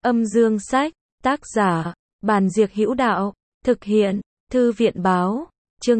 Âm dương sách, tác giả, Bàn Diệc Hữu Đạo, thực hiện, Thư viện báo, chương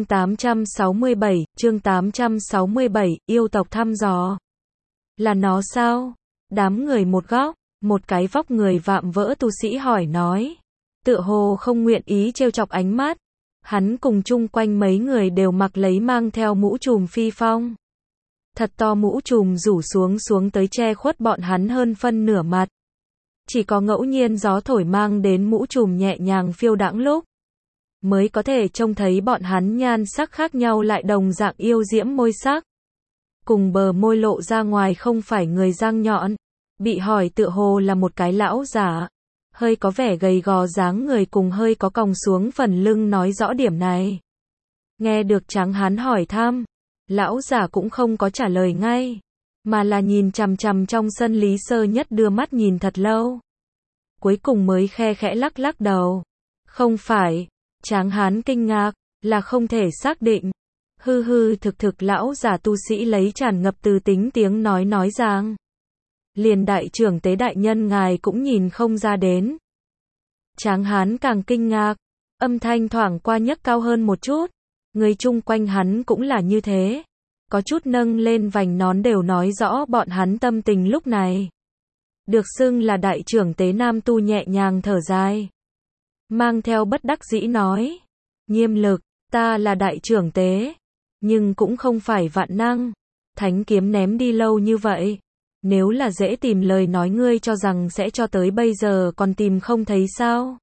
867, yêu tộc thăm dò. Là nó sao? Đám người một góc, một cái vóc người vạm vỡ tu sĩ hỏi nói. Tựa hồ không nguyện ý trêu chọc ánh mắt. Hắn cùng chung quanh mấy người đều mặc lấy mang theo mũ trùm phi phong. Thật to mũ trùm rủ xuống tới che khuất bọn hắn hơn phân nửa mặt. Chỉ có ngẫu nhiên gió thổi mang đến mũ trùm nhẹ nhàng phiêu đãng lúc mới có thể trông thấy bọn hắn nhan sắc khác nhau lại đồng dạng yêu diễm môi sắc. Cùng bờ môi lộ ra ngoài không phải người răng nhọn. Bị hỏi tựa hồ là một cái lão giả. Hơi có vẻ gầy gò dáng người cùng hơi có còng xuống phần lưng nói rõ điểm này. Nghe được Tráng Hán hỏi thăm, lão giả cũng không có trả lời ngay, mà là nhìn chằm chằm trong sân Lý Sơ Nhất đưa mắt nhìn thật lâu. Cuối cùng mới khe khẽ lắc lắc đầu. Không phải. Tráng Hán kinh ngạc, là không thể xác định. Thực lão giả tu sĩ lấy tràn ngập từ tính tiếng nói rằng. Liền đại trưởng tế đại nhân ngài cũng nhìn không ra đến. Tráng Hán càng kinh ngạc, âm thanh thoảng qua nhấc cao hơn một chút. Người chung quanh hắn cũng là như thế. Có chút nâng lên vành nón đều nói rõ bọn hắn tâm tình lúc này. Được xưng là đại trưởng tế nam tu nhẹ nhàng thở dài. Mang theo bất đắc dĩ nói. Nghiêm Lực, ta là đại trưởng tế. Nhưng cũng không phải vạn năng. Thánh kiếm ném đi lâu như vậy. Nếu là dễ tìm lời nói ngươi cho rằng sẽ cho tới bây giờ còn tìm không thấy sao?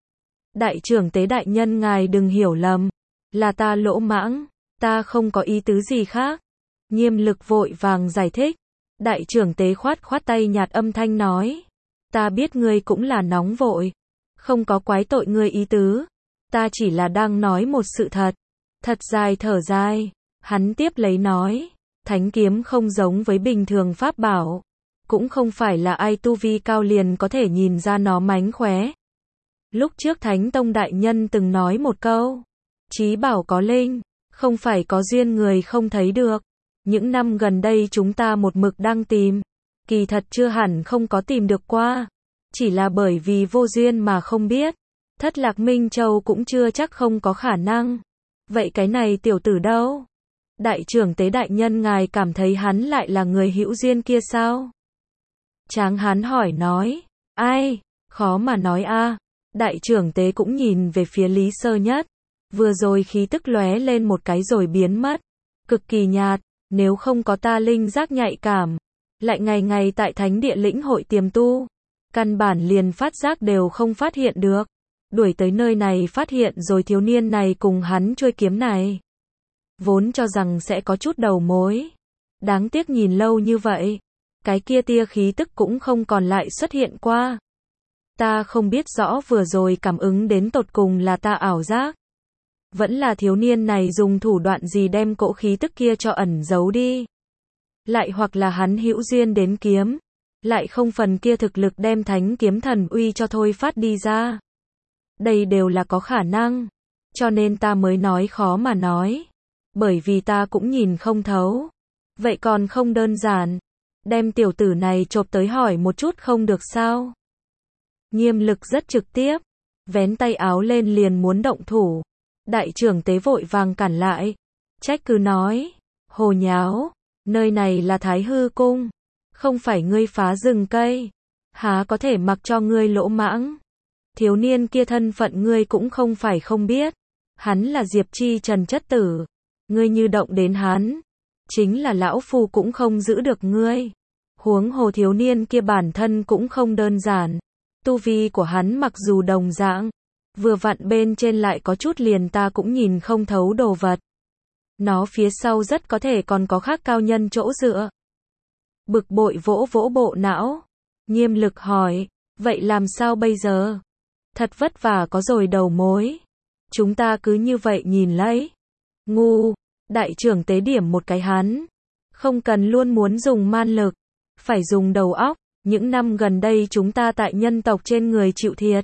Đại trưởng tế đại nhân ngài đừng hiểu lầm. Là ta lỗ mãng. Ta không có ý tứ gì khác. Nghiêm Lực vội vàng giải thích. Đại trưởng tế khoát tay nhạt âm thanh nói. Ta biết ngươi cũng là nóng vội. Không có quái tội ngươi ý tứ. Ta chỉ là đang nói một sự thật. Thật dài thở dài. Hắn tiếp lấy nói. Thánh kiếm không giống với bình thường pháp bảo. Cũng không phải là ai tu vi cao liền có thể nhìn ra nó mánh khóe. Lúc trước Thánh Tông đại nhân từng nói một câu. Chí bảo có linh. Không phải có duyên người không thấy được. Những năm gần đây chúng ta một mực đang tìm. Kỳ thật chưa hẳn không có tìm được qua. Chỉ là bởi vì vô duyên mà không biết. Thất Lạc Minh Châu cũng chưa chắc không có khả năng. Vậy cái này tiểu tử đâu? Đại trưởng tế đại nhân ngài cảm thấy hắn lại là người hữu duyên kia sao? Tráng Hán hỏi nói. Ai? Khó mà nói a. Đại trưởng tế cũng nhìn về phía Lý Sơ Nhất. Vừa rồi khí tức lóe lên một cái rồi biến mất. Cực kỳ nhạt. Nếu không có ta linh giác nhạy cảm. Lại ngày ngày tại thánh địa lĩnh hội tiềm tu. Căn bản liền phát giác đều không phát hiện được. Đuổi tới nơi này phát hiện rồi thiếu niên này cùng hắn chuôi kiếm này. Vốn cho rằng sẽ có chút đầu mối. Đáng tiếc nhìn lâu như vậy. Cái kia tia khí tức cũng không còn lại xuất hiện qua. Ta không biết rõ vừa rồi cảm ứng đến tột cùng là ta ảo giác. Vẫn là thiếu niên này dùng thủ đoạn gì đem cỗ khí tức kia cho ẩn giấu đi. Lại hoặc là hắn hữu duyên đến kiếm. Lại không phần kia thực lực đem thánh kiếm thần uy cho thôi phát đi ra. Đây đều là có khả năng. Cho nên ta mới nói khó mà nói. Bởi vì ta cũng nhìn không thấu. Vậy còn không đơn giản. Đem tiểu tử này chộp tới hỏi một chút không được sao? Nghiêm Lực rất trực tiếp. Vén tay áo lên liền muốn động thủ. Đại trưởng tế vội vàng cản lại. Trách cứ nói. Hồ nháo. Nơi này là Thái Hư Cung. Không phải ngươi phá rừng cây. Há có thể mặc cho ngươi lỗ mãng. Thiếu niên kia thân phận ngươi cũng không phải không biết. Hắn là Diệp Chi Trần chất tử. Ngươi như động đến hắn. Chính là lão phu cũng không giữ được ngươi. Huống hồ thiếu niên kia bản thân cũng không đơn giản. Tu vi của hắn mặc dù đồng dạng. Vừa vặn bên trên lại có chút liền ta cũng nhìn không thấu đồ vật. Nó phía sau rất có thể còn có khác cao nhân chỗ dựa. Bực bội vỗ bộ não. Nghiêm Lực hỏi. Vậy làm sao bây giờ? Thật vất vả có rồi đầu mối. Chúng ta cứ như vậy nhìn lấy. Ngu. Đại trưởng tế điểm một cái hắn. Không cần luôn muốn dùng man lực. Phải dùng đầu óc. Những năm gần đây chúng ta tại nhân tộc trên người chịu thiệt.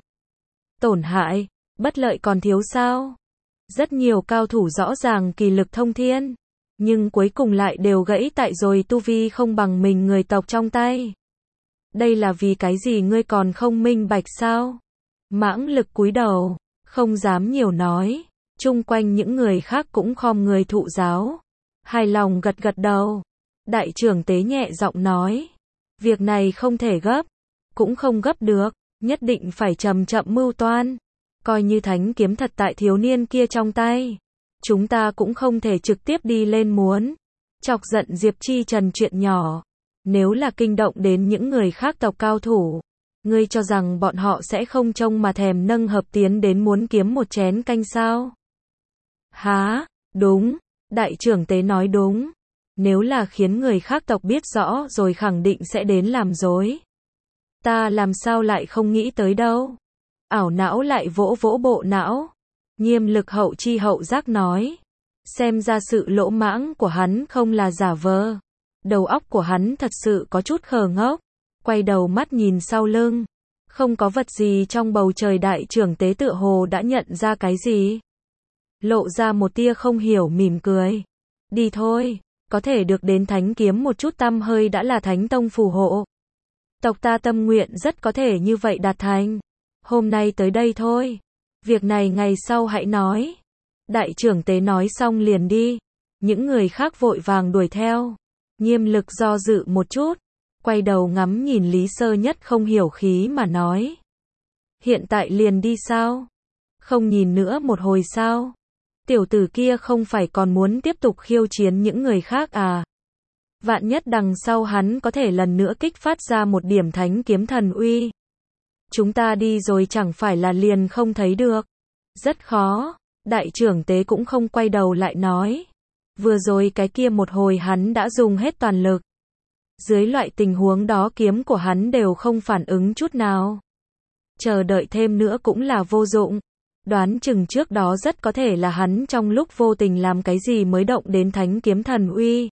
Tổn hại. Bất lợi còn thiếu sao? Rất nhiều cao thủ rõ ràng kỳ lực thông thiên. Nhưng cuối cùng lại đều gãy tại rồi tu vi không bằng mình người tộc trong tay. Đây là vì cái gì ngươi còn không minh bạch sao? Mãng Lực cúi đầu, không dám nhiều nói. Chung quanh những người khác cũng khom người thụ giáo. Hài lòng gật gật đầu. Đại trưởng tế nhẹ giọng nói. Việc này không thể gấp. Cũng không gấp được. Nhất định phải chậm chậm mưu toan. Coi như thánh kiếm thật tại thiếu niên kia trong tay. Chúng ta cũng không thể trực tiếp đi lên muốn chọc giận Diệp Chi Trần chuyện nhỏ. Nếu là kinh động đến những người khác tộc cao thủ, ngươi cho rằng bọn họ sẽ không trông mà thèm nâng hợp tiến đến muốn kiếm một chén canh sao? Há, đúng, đại trưởng tế nói đúng. Nếu là khiến người khác tộc biết rõ rồi khẳng định sẽ đến làm dối. Ta làm sao lại không nghĩ tới đâu. Ảo não lại vỗ vỗ bộ não. Nghiêm Lực hậu chi hậu giác nói. Xem ra sự lỗ mãng của hắn không là giả vờ. Đầu óc của hắn thật sự có chút khờ ngốc. Quay đầu mắt nhìn sau lưng. Không có vật gì trong bầu trời, đại trưởng tế tựa hồ đã nhận ra cái gì. Lộ ra một tia không hiểu mỉm cười. Đi thôi, có thể được đến thánh kiếm một chút tăm hơi đã là thánh tông phù hộ. Tộc ta tâm nguyện rất có thể như vậy đạt thành. Hôm nay tới đây thôi. Việc này ngày sau hãy nói. Đại trưởng tế nói xong liền đi. Những người khác vội vàng đuổi theo. Nghiêm Lực do dự một chút. Quay đầu ngắm nhìn Lý Sơ Nhất không hiểu khí mà nói. Hiện tại liền đi sao? Không nhìn nữa một hồi sao? Tiểu tử kia không phải còn muốn tiếp tục khiêu chiến những người khác à? Vạn nhất đằng sau hắn có thể lần nữa kích phát ra một điểm thánh kiếm thần uy. Chúng ta đi rồi chẳng phải là liền không thấy được. Rất khó. Đại trưởng tế cũng không quay đầu lại nói. Vừa rồi cái kia một hồi hắn đã dùng hết toàn lực. Dưới loại tình huống đó kiếm của hắn đều không phản ứng chút nào. Chờ đợi thêm nữa cũng là vô dụng. Đoán chừng trước đó rất có thể là hắn trong lúc vô tình làm cái gì mới động đến thánh kiếm thần uy.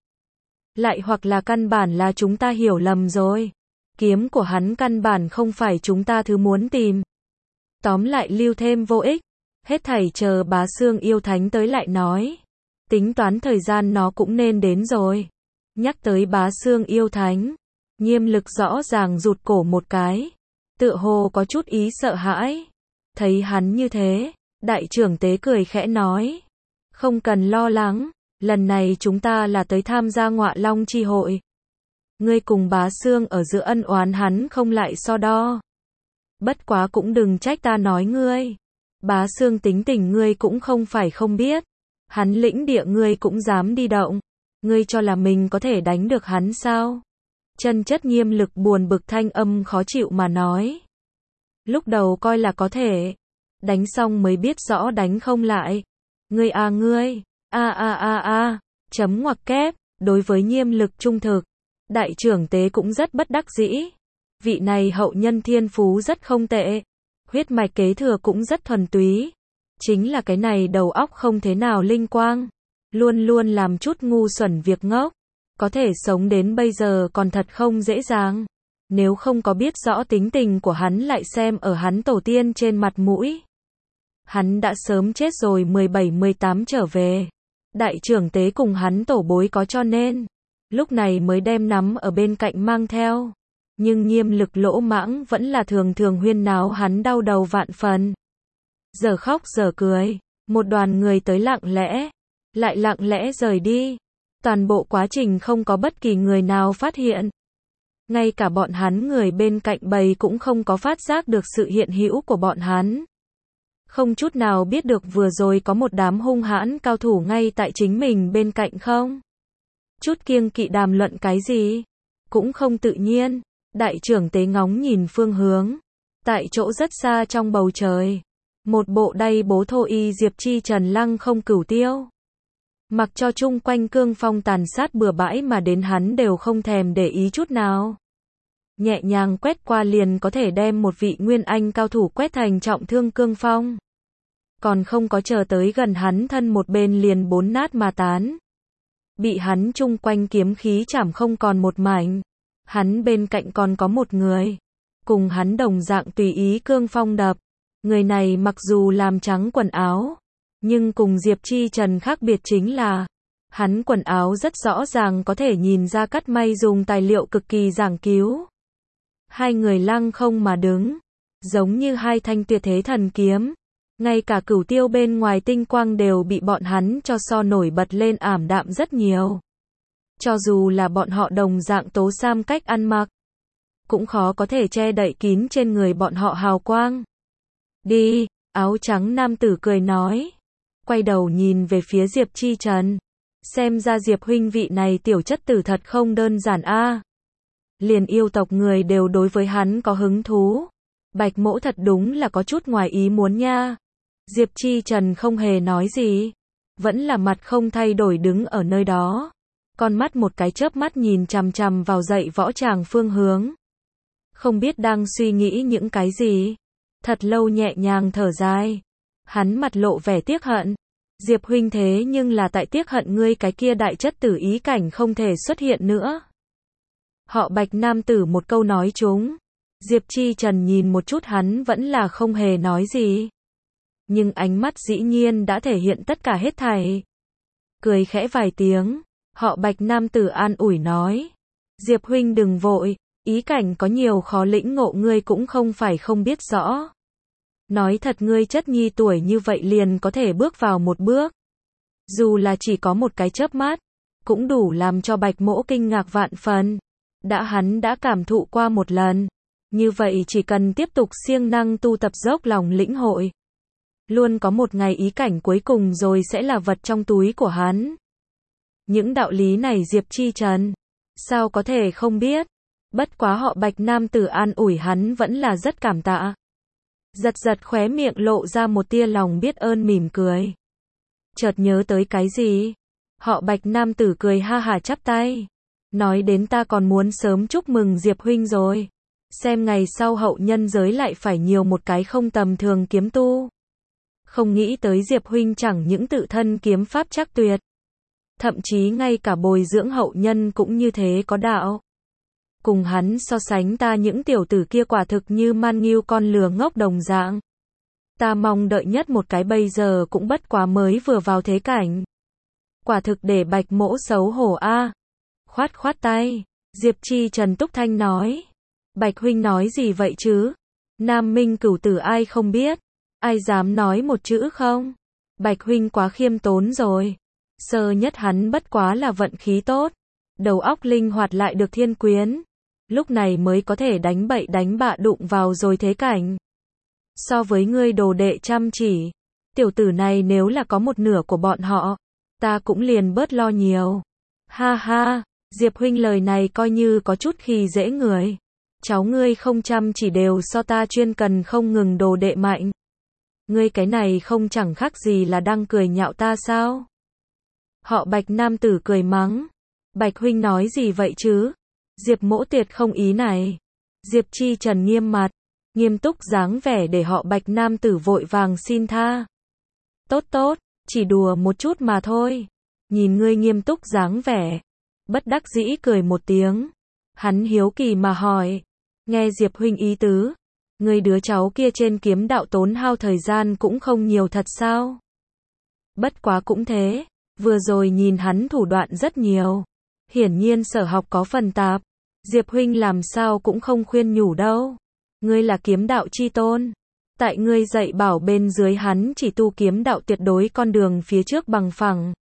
Lại hoặc là căn bản là chúng ta hiểu lầm rồi. Kiếm của hắn căn bản không phải chúng ta thứ muốn tìm. Tóm lại lưu thêm vô ích. Hết thảy chờ Bá Xương yêu thánh tới lại nói. Tính toán thời gian nó cũng nên đến rồi. Nhắc tới Bá Xương yêu thánh. Nghiêm Lực rõ ràng rụt cổ một cái. Tựa hồ có chút ý sợ hãi. Thấy hắn như thế, đại trưởng tế cười khẽ nói. Không cần lo lắng. Lần này chúng ta là tới tham gia Ngọa Long chi hội. Ngươi cùng Bá Xương ở giữa ân oán hắn không lại so đo. Bất quá cũng đừng trách ta nói ngươi. Bá Xương tính tình ngươi cũng không phải không biết. Hắn lĩnh địa ngươi cũng dám đi động. Ngươi cho là mình có thể đánh được hắn sao? Chân Chất Nghiêm Lực buồn bực thanh âm khó chịu mà nói. Lúc đầu coi là có thể. Đánh xong mới biết rõ đánh không lại. Ngươi à ngươi. Chấm ngoặc kép. Đối với Nghiêm Lực trung thực. Đại trưởng tế cũng rất bất đắc dĩ. Vị này hậu nhân thiên phú rất không tệ. Huyết mạch kế thừa cũng rất thuần túy. Chính là cái này đầu óc không thế nào linh quang. Luôn luôn làm chút ngu xuẩn việc ngốc. Có thể sống đến bây giờ còn thật không dễ dàng. Nếu không có biết rõ tính tình của hắn lại xem ở hắn tổ tiên trên mặt mũi. Hắn đã sớm chết rồi 17-18 trở về. Đại trưởng tế cùng hắn tổ bối có cho nên. Lúc này mới đem nắm ở bên cạnh mang theo. Nhưng Nghiêm Lực lỗ mãng vẫn là thường thường huyên náo hắn đau đầu vạn phần. Giờ khóc giờ cười. Một đoàn người tới lặng lẽ. Lại lặng lẽ rời đi. Toàn bộ quá trình không có bất kỳ người nào phát hiện. Ngay cả bọn hắn người bên cạnh bầy cũng không có phát giác được sự hiện hữu của bọn hắn. Không chút nào biết được vừa rồi có một đám hung hãn cao thủ ngay tại chính mình bên cạnh không. Chút kiêng kỵ đàm luận cái gì. Cũng không tự nhiên. Đại trưởng tế ngóng nhìn phương hướng. Tại chỗ rất xa trong bầu trời. Một bộ đay bố thô y Diệp Chi Trần lăng không cửu tiêu. Mặc cho chung quanh cương phong tàn sát bừa bãi mà đến hắn đều không thèm để ý chút nào. Nhẹ nhàng quét qua liền có thể đem một vị nguyên anh cao thủ quét thành trọng thương cương phong. Còn không có chờ tới gần hắn thân một bên liền bốn nát mà tán. Bị hắn chung quanh kiếm khí chảm không còn một mảnh. Hắn bên cạnh còn có một người. Cùng hắn đồng dạng tùy ý cương phong đập. Người này mặc dù làm trắng quần áo. Nhưng cùng Diệp Chi Trần khác biệt chính là. Hắn quần áo rất rõ ràng có thể nhìn ra cắt may dùng tài liệu cực kỳ giảng cứu. Hai người lăng không mà đứng, giống như hai thanh tuyệt thế thần kiếm. Ngay cả cửu tiêu bên ngoài tinh quang đều bị bọn hắn cho so nổi bật lên ảm đạm rất nhiều. Cho dù là bọn họ đồng dạng tố sam cách ăn mặc, cũng khó có thể che đậy kín trên người bọn họ hào quang. Đi, áo trắng nam tử cười nói. Quay đầu nhìn về phía Diệp Chi Trần. Xem ra Diệp huynh vị này tiểu chất tử thật không đơn giản a. Liền yêu tộc người đều đối với hắn có hứng thú. Bạch Mỗ thật đúng là có chút ngoài ý muốn nha. Diệp Chi Trần không hề nói gì, vẫn là mặt không thay đổi đứng ở nơi đó. Con mắt một cái chớp mắt nhìn chằm chằm vào dạy võ tràng phương hướng. Không biết đang suy nghĩ những cái gì. Thật lâu nhẹ nhàng thở dài. Hắn mặt lộ vẻ tiếc hận. Diệp huynh thế nhưng là tại tiếc hận ngươi cái kia đại chất tử ý cảnh không thể xuất hiện nữa. Họ Bạch nam tử một câu nói trúng. Diệp Chi Trần nhìn một chút hắn vẫn là không hề nói gì. Nhưng ánh mắt dĩ nhiên đã thể hiện tất cả hết thảy. Cười khẽ vài tiếng, họ Bạch nam tử an ủi nói. Diệp huynh đừng vội, ý cảnh có nhiều khó lĩnh ngộ ngươi cũng không phải không biết rõ. Nói thật ngươi chất nhi tuổi như vậy liền có thể bước vào một bước. Dù là chỉ có một cái chớp mắt, cũng đủ làm cho Bạch Mỗ kinh ngạc vạn phần. Hắn đã cảm thụ qua một lần. Như vậy chỉ cần tiếp tục siêng năng tu tập dốc lòng lĩnh hội. Luôn có một ngày ý cảnh cuối cùng rồi sẽ là vật trong túi của hắn. Những đạo lý này Diệp Chi Trần, sao có thể không biết. Bất quá họ Bạch nam tử an ủi hắn vẫn là rất cảm tạ. Giật khóe miệng lộ ra một tia lòng biết ơn mỉm cười. Chợt nhớ tới cái gì? Họ Bạch nam tử cười ha hả chắp tay. Nói đến ta còn muốn sớm chúc mừng Diệp huynh rồi. Xem ngày sau hậu nhân giới lại phải nhiều một cái không tầm thường kiếm tu. Không nghĩ tới Diệp huynh chẳng những tự thân kiếm pháp chắc tuyệt. Thậm chí ngay cả bồi dưỡng hậu nhân cũng như thế có đạo. Cùng hắn so sánh ta những tiểu tử kia quả thực như man nghiêu con lừa ngốc đồng dạng. Ta mong đợi nhất một cái bây giờ cũng bất quá mới vừa vào thế cảnh. Quả thực để Bạch Mỗ xấu hổ a. Khoát tay, Diệp Chi Trần túc thanh nói. Bạch huynh nói gì vậy chứ? Nam minh cửu tử ai không biết? Ai dám nói một chữ không? Bạch huynh quá khiêm tốn rồi. Sơ nhất hắn bất quá là vận khí tốt. Đầu óc linh hoạt lại được thiên quyến. Lúc này mới có thể đánh bậy đánh bạ đụng vào rồi thế cảnh. So với ngươi đồ đệ chăm chỉ. Tiểu tử này nếu là có một nửa của bọn họ. Ta cũng liền bớt lo nhiều. Ha ha, Diệp huynh lời này coi như có chút khi dễ người. Cháu ngươi không chăm chỉ đều so ta chuyên cần không ngừng đồ đệ mạnh. Ngươi cái này không chẳng khác gì là đang cười nhạo ta sao? Họ Bạch nam tử cười mắng. Bạch huynh nói gì vậy chứ? Diệp Mỗ tuyệt không ý này. Diệp Chi Trần nghiêm mặt, nghiêm túc dáng vẻ để họ Bạch nam tử vội vàng xin tha. Tốt, chỉ đùa một chút mà thôi. Nhìn ngươi nghiêm túc dáng vẻ. Bất đắc dĩ cười một tiếng. Hắn hiếu kỳ mà hỏi. Nghe Diệp huynh ý tứ. Ngươi đứa cháu kia trên kiếm đạo tốn hao thời gian cũng không nhiều thật sao? Bất quá cũng thế. Vừa rồi nhìn hắn thủ đoạn rất nhiều. Hiển nhiên sở học có phần tạp. Diệp huynh làm sao cũng không khuyên nhủ đâu. Ngươi là kiếm đạo chi tôn. Tại ngươi dạy bảo bên dưới hắn chỉ tu kiếm đạo tuyệt đối con đường phía trước bằng phẳng.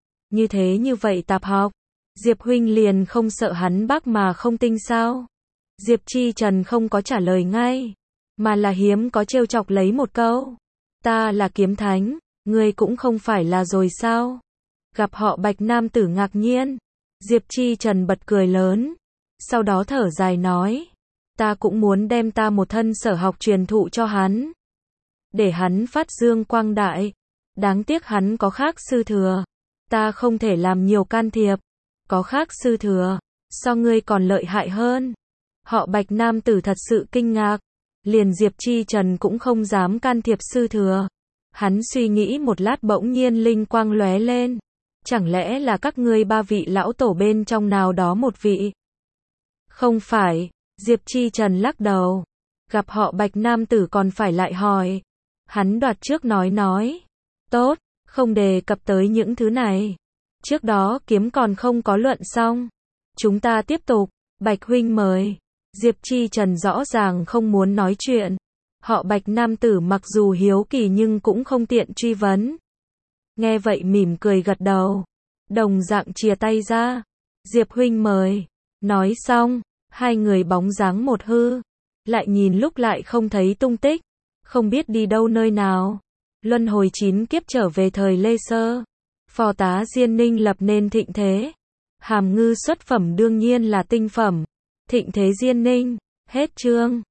Như vậy tạp học. Diệp huynh liền không sợ hắn bác mà không tinh sao? Diệp Chi Trần không có trả lời ngay. Mà là hiếm có trêu chọc lấy một câu. Ta là kiếm thánh. Ngươi cũng không phải là rồi sao? Gặp họ Bạch nam tử ngạc nhiên. Diệp Chi Trần bật cười lớn. Sau đó thở dài nói. Ta cũng muốn đem ta một thân sở học truyền thụ cho hắn. Để hắn phát dương quang đại. Đáng tiếc hắn có khác sư thừa. Ta không thể làm nhiều can thiệp. Có khác sư thừa. So ngươi còn lợi hại hơn. Họ Bạch nam tử thật sự kinh ngạc. Liền Diệp Chi Trần cũng không dám can thiệp sư thừa. Hắn suy nghĩ một lát bỗng nhiên linh quang lóe lên. Chẳng lẽ là các ngươi ba vị lão tổ bên trong nào đó một vị? Không phải, Diệp Chi Trần lắc đầu. Gặp họ Bạch nam tử còn phải lại hỏi. Hắn đoạt trước nói. Tốt, không đề cập tới những thứ này. Trước đó kiếm còn không có luận xong. Chúng ta tiếp tục, Bạch huynh mời. Diệp Chi Trần rõ ràng không muốn nói chuyện. Họ Bạch nam tử mặc dù hiếu kỳ nhưng cũng không tiện truy vấn. Nghe vậy mỉm cười gật đầu. Đồng dạng chìa tay ra. Diệp huynh mời. Nói xong, hai người bóng dáng một hư. Lại nhìn lúc lại không thấy tung tích. Không biết đi đâu nơi nào. Luân hồi 9 kiếp trở về thời Lê Sơ. Phò tá Diên Ninh lập nên thịnh thế. Hàm ngư xuất phẩm đương nhiên là tinh phẩm. Thịnh thế Diên Ninh. Hết chương.